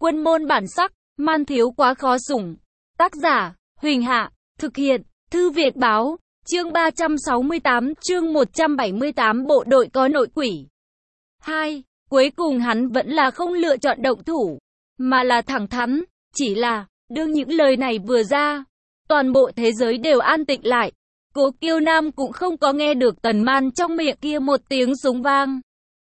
Quân môn bản sắc, man thiếu quá khó sủng. Tác giả, Huỳnh Hạ, thực hiện, Thư Việt Báo, chương 368, chương 178 bộ đội có nội quỷ. 2. Cuối cùng hắn vẫn là không lựa chọn động thủ, mà là thẳng thắn, chỉ là, đương những lời này vừa ra, toàn bộ thế giới đều an tĩnh lại. Cố Kiêu Nam cũng không có nghe được Tần Man trong miệng kia một tiếng súng vang.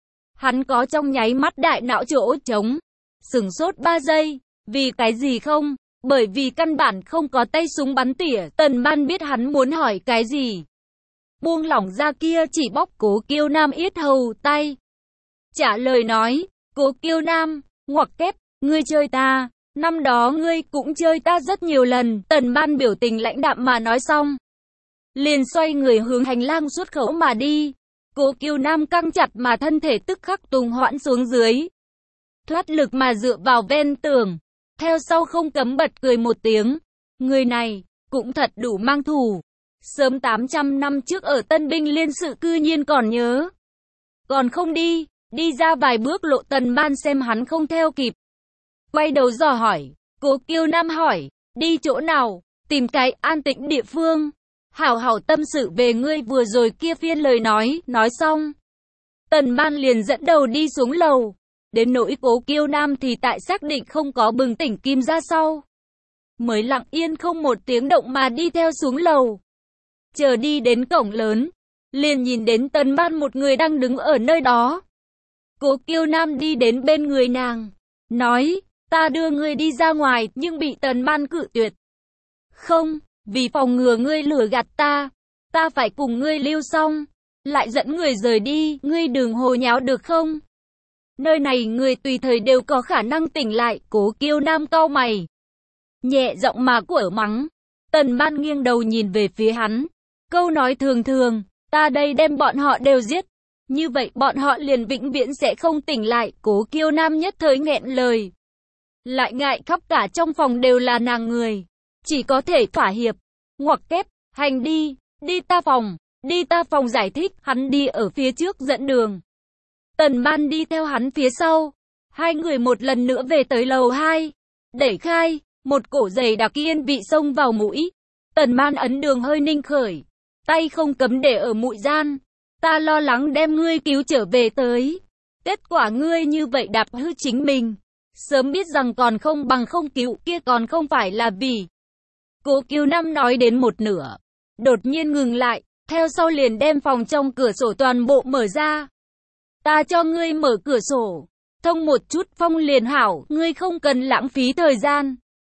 Hắn có trong nháy mắt đại não chỗ trống, sửng sốt 3 giây, vì cái gì không? Bởi vì căn bản không có tay súng bắn tỉa. Tần Man biết hắn muốn hỏi cái gì. Buông lỏng ra kia chỉ bóp Cố Kiêu Nam yết hầu tay. Trả lời nói, Cố Kiêu Nam, ngoặc kép, ngươi chơi ta, năm đó ngươi cũng chơi ta rất nhiều lần. Tần Man biểu tình lãnh đạm mà nói xong, liền xoay người hướng hành lang xuất khẩu mà đi. Cố Kiêu Nam căng chặt mà thân thể tức khắc tùng hoãn xuống dưới, thoát lực mà dựa vào ven tường, theo sau không cấm bật cười một tiếng. Người này cũng thật đủ mang thù, sớm 800 năm trước ở Tân Binh Liên sự cư nhiên còn nhớ. Còn không đi ra vài bước lộ. Tần Man xem hắn không theo kịp, quay đầu dò hỏi. Cố Kiêu Nam hỏi, đi chỗ nào? Tìm cái an tĩnh địa phương, hảo hảo tâm sự về ngươi vừa rồi kia phiên lời nói. Nói xong, Tần Man liền dẫn đầu đi xuống lầu. Đến nỗi Cố Kiêu Nam thì tại xác định không có bừng tỉnh kim ra sau, mới lặng yên không một tiếng động mà đi theo xuống lầu. Chờ đi đến cổng lớn, liền nhìn đến Tần Man một người đang đứng ở nơi đó. Cố Kiêu Nam đi đến bên người nàng, nói, ta đưa ngươi đi ra ngoài, nhưng bị Tần Man cự tuyệt. Không, vì phòng ngừa ngươi lừa gạt ta phải cùng ngươi lưu xong, lại dẫn người rời đi, ngươi đừng hồ nháo được không? Nơi này người tùy thời đều có khả năng tỉnh lại. Cố Kiêu Nam cau mày, nhẹ giọng mà quở mắng. Tần Man nghiêng đầu nhìn về phía hắn, câu nói thường thường, ta đây đem bọn họ đều giết, như vậy bọn họ liền vĩnh viễn sẽ không tỉnh lại. Cố Kiêu Nam nhất thời nghẹn lời, lại ngại khắp cả trong phòng đều là nàng người, chỉ có thể thỏa hiệp, ngoặc kép, hành đi ta phòng giải thích. Hắn đi ở phía trước dẫn đường, Tần Man đi theo hắn phía sau. Hai người một lần nữa về tới lầu 2, đẩy khai, một cổ giày đặc yên vị xông vào mũi. Tần Man ấn đường hơi ninh khởi, tay không cấm để ở mũi gian. Ta lo lắng đem ngươi cứu trở về tới, kết quả ngươi như vậy đạp hư chính mình, sớm biết rằng còn không bằng không cứu, kia còn không phải là vì. Cố Kiêu Nam nói đến một nửa, đột nhiên ngừng lại, theo sau liền đem phòng trong cửa sổ toàn bộ mở ra. Ta cho ngươi mở cửa sổ, thông một chút phong liền hảo, ngươi không cần lãng phí thời gian.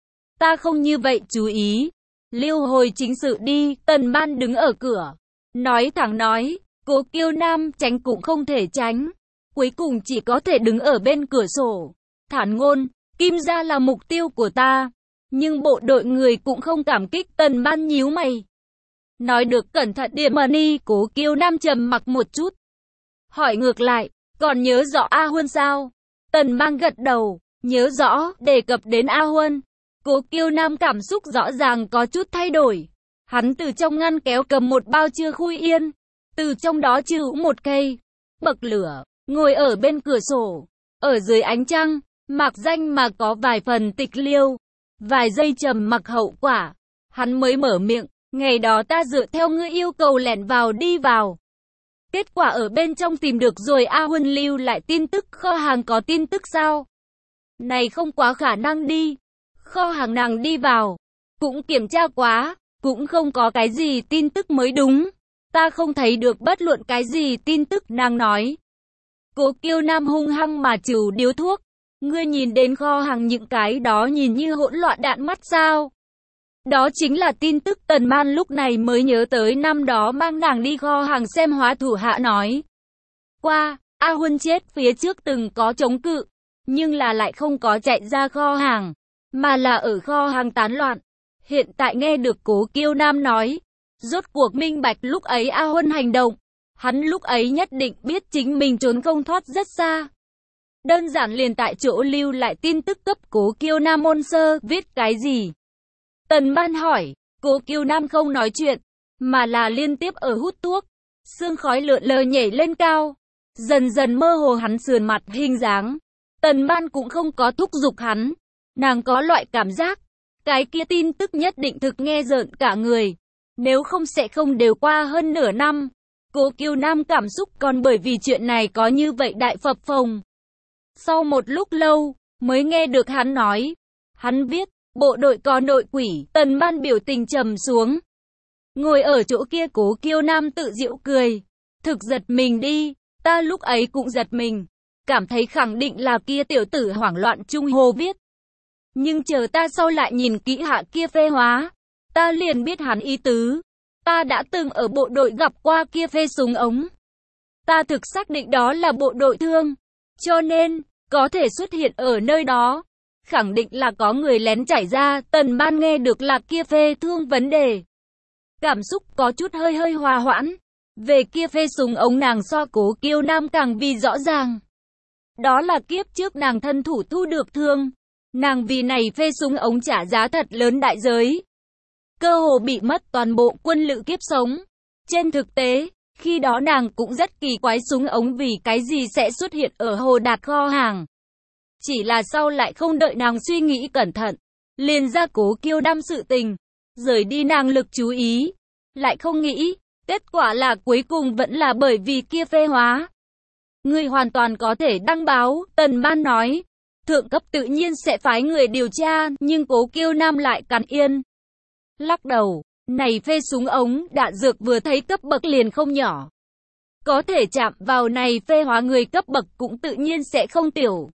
Ta không như vậy chú ý, lưu hồi chính sự đi. Tần Man đứng ở cửa, nói thẳng nói. Cố Kiêu Nam tránh cũng không thể tránh, cuối cùng chỉ có thể đứng ở bên cửa sổ, thản ngôn, Kim gia là mục tiêu của ta, nhưng bộ đội người cũng không cảm kích. Tần Man nhíu mày, nói được cẩn thận điểm mà đi. Cố Kiêu Nam trầm mặc một chút, hỏi ngược lại, còn nhớ rõ A Huân sao? Tần Man gật đầu, nhớ rõ. Đề cập đến A Huân, Cố Kiêu Nam cảm xúc rõ ràng có chút thay đổi. Hắn từ trong ngăn kéo cầm một bao chưa khui yên, từ trong đó trừ một cây bậc lửa, ngồi ở bên cửa sổ, ở dưới ánh trăng, mạc danh mà có vài phần tịch liêu. Vài giây trầm mặc hậu quả, hắn mới mở miệng, ngày đó ta dựa theo ngươi yêu cầu lẻn vào đi vào. Kết quả ở bên trong tìm được rồi A Huân lưu lại tin tức. Kho hàng có tin tức sao? Này không quá khả năng đi. Kho hàng nàng đi vào, cũng kiểm tra quá, cũng không có cái gì tin tức mới đúng. Ta không thấy được bất luận cái gì tin tức, nàng nói. Cố Kiêu Nam hung hăng mà trừ điếu thuốc. Ngươi nhìn đến kho hàng những cái đó nhìn như hỗn loạn đạn mắt sao? Đó chính là tin tức. Tần Man lúc này mới nhớ tới năm đó mang nàng đi kho hàng xem hóa thủ hạ nói qua, A Huân chết phía trước từng có chống cự, nhưng là lại không có chạy ra kho hàng, mà là ở kho hàng tán loạn. Hiện tại nghe được Cố Kiêu Nam nói, rốt cuộc minh bạch lúc ấy A Huân hành động, hắn lúc ấy nhất định biết chính mình trốn không thoát rất xa. Đơn giản liền tại chỗ lưu lại tin tức cấp Cố Kiêu Nam môn sơ. Viết cái gì? Tần Man hỏi. Cố Kiêu Nam không nói chuyện, mà là liên tiếp ở hút thuốc. Sương khói lượn lờ nhảy lên cao, dần dần mơ hồ hắn sườn mặt hình dáng. Tần Ban cũng không có thúc giục hắn. Nàng có loại cảm giác, cái kia tin tức nhất định thực nghe rợn cả người. Nếu không sẽ không đều qua hơn nửa năm. Cố Kiều Nam cảm xúc còn bởi vì chuyện này có như vậy đại phập phồng. Sau một lúc lâu, mới nghe được hắn nói. Hắn biết, bộ đội có nội quỷ. Tần Ban biểu tình trầm xuống. Ngồi ở chỗ kia Cố Kiều Nam tự giễu cười. Thực giật mình đi, ta lúc ấy cũng giật mình. Cảm thấy khẳng định là kia tiểu tử hoảng loạn trung hồ viết. Nhưng chờ ta sau lại nhìn kỹ hạ kia phê hóa, ta liền biết hắn ý tứ. Ta đã từng ở bộ đội gặp qua kia phê súng ống. Ta thực xác định đó là bộ đội thương. Cho nên, có thể xuất hiện ở nơi đó. Khẳng định là có người lén chảy ra. Tần Ban nghe được là kia phê thương vấn đề. Cảm xúc có chút hơi hòa hoãn. Về kia phê súng ống nàng so Cố Kiều Nam càng vì rõ ràng. Đó là kiếp trước nàng thân thủ thu được thương. Nàng vì này phê súng ống trả giá thật lớn đại giới. Cơ hồ bị mất toàn bộ quân lự kiếp sống. Trên thực tế, khi đó nàng cũng rất kỳ quái súng ống vì cái gì sẽ xuất hiện ở Hồ Đạt kho hàng. Chỉ là sau lại không đợi nàng suy nghĩ cẩn thận, liền ra Cố Kiều Nam sự tình, rời đi nàng lực chú ý. Lại không nghĩ, kết quả là cuối cùng vẫn là bởi vì kia phê hóa. Ngươi hoàn toàn có thể đăng báo, Tần Ban nói. Thượng cấp tự nhiên sẽ phái người điều tra, nhưng Cố Kiều Nam lại cắn yên. Lắc đầu, này phê súng ống, đạn dược vừa thấy cấp bậc liền không nhỏ. Có thể chạm vào này phê hóa người cấp bậc cũng tự nhiên sẽ không tiểu.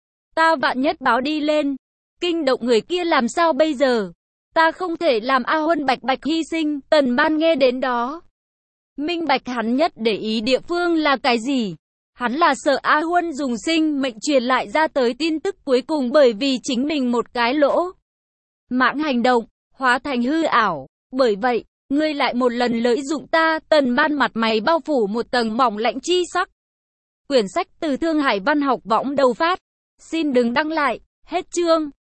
Ta vạn nhất báo đi lên, kinh động người kia làm sao bây giờ? Ta không thể làm A Huân bạch bạch hy sinh. Tần Ban nghe đến đó. Minh bạch hắn nhất để ý địa phương là cái gì? Hắn là sợ A Huân dùng sinh mệnh truyền lại ra tới tin tức cuối cùng bởi vì chính mình một cái lỗ mãng hành động, hóa thành hư ảo. Bởi vậy, ngươi lại một lần lợi dụng ta. Tần Ban mặt mày bao phủ một tầng mỏng lạnh chi sắc. Quyển sách từ Thương Hải Văn học võng đầu phát. Xin đừng đăng lại. Hết chương.